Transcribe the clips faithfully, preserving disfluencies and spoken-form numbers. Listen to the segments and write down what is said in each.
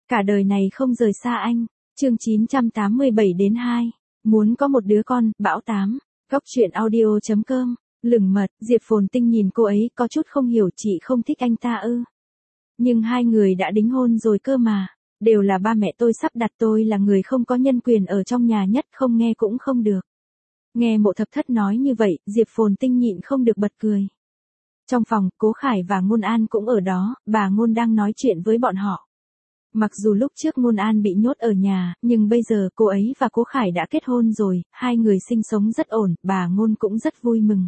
Cả đời này không rời xa anh. Chương chín trăm tám mươi bảy đến hai. Muốn có một đứa con, Bão tám. Góc truyện audio chấm com. Lửng mật, Diệp Phồn Tinh nhìn cô ấy có chút không hiểu, chị không thích anh ta ư? Nhưng hai người đã đính hôn rồi cơ mà. Đều là ba mẹ tôi sắp đặt, tôi là người không có nhân quyền ở trong nhà nhất, không nghe cũng không được. Nghe Mộ Thập Thất nói như vậy, Diệp Phồn Tinh nhịn không được bật cười. Trong phòng, Cố Khải và Ngôn An cũng ở đó, bà Ngôn đang nói chuyện với bọn họ. Mặc dù lúc trước Ngôn An bị nhốt ở nhà, nhưng bây giờ cô ấy và Cố Khải đã kết hôn rồi, hai người sinh sống rất ổn, bà Ngôn cũng rất vui mừng.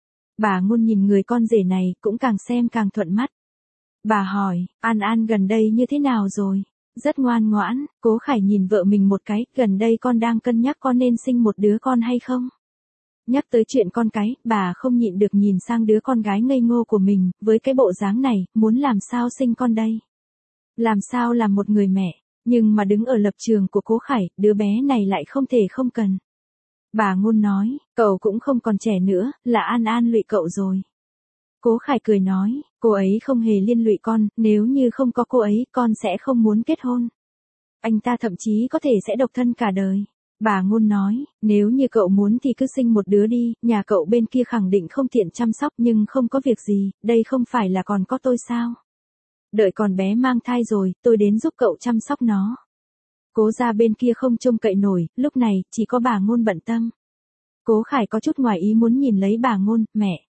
Bà Ngôn nhìn người con rể này, cũng càng xem càng thuận mắt. Bà hỏi, An An gần đây như thế nào rồi? Rất ngoan ngoãn. Cố Khải nhìn vợ mình một cái, gần đây con đang cân nhắc con nên sinh một đứa con hay không? Nhắc tới chuyện con cái, bà không nhịn được nhìn sang đứa con gái ngây ngô của mình, với cái bộ dáng này, muốn làm sao sinh con đây? Làm sao làm một người mẹ? Nhưng mà đứng ở lập trường của Cố Khải, đứa bé này lại không thể không cần. Bà Ngôn nói, cậu cũng không còn trẻ nữa, là An An lụy cậu rồi. Cố Khải cười nói, cô ấy không hề liên lụy con, nếu như không có cô ấy, con sẽ không muốn kết hôn. Anh ta thậm chí có thể sẽ độc thân cả đời. Bà Ngôn nói, nếu như cậu muốn thì cứ sinh một đứa đi, nhà cậu bên kia khẳng định không tiện chăm sóc nhưng không có việc gì, đây không phải là còn có tôi sao? Đợi con bé mang thai rồi, tôi đến giúp cậu chăm sóc nó. Cố gia bên kia không trông cậy nổi, lúc này, chỉ có bà Ngôn bận tâm. Cố Khải có chút ngoài ý muốn nhìn lấy bà Ngôn, mẹ.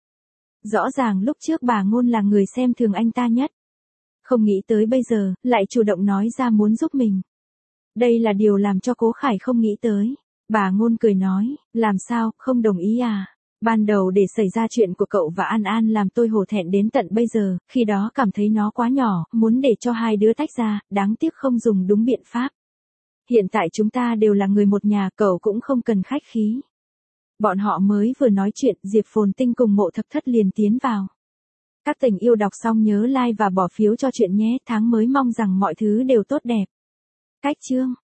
Rõ ràng lúc trước bà Ngôn là người xem thường anh ta nhất. Không nghĩ tới bây giờ, lại chủ động nói ra muốn giúp mình. Đây là điều làm cho Cố Khải không nghĩ tới. Bà Ngôn cười nói, làm sao, không đồng ý à? Ban đầu để xảy ra chuyện của cậu và An An làm tôi hổ thẹn đến tận bây giờ, khi đó cảm thấy nó quá nhỏ, muốn để cho hai đứa tách ra, đáng tiếc không dùng đúng biện pháp. Hiện tại chúng ta đều là người một nhà, cậu cũng không cần khách khí. Bọn họ mới vừa nói chuyện, Diệp Phồn Tinh cùng Mộ Thập Thất liền tiến vào. Các tình yêu đọc xong nhớ like và bỏ phiếu cho chuyện nhé, tháng mới mong rằng mọi thứ đều tốt đẹp. Cách chương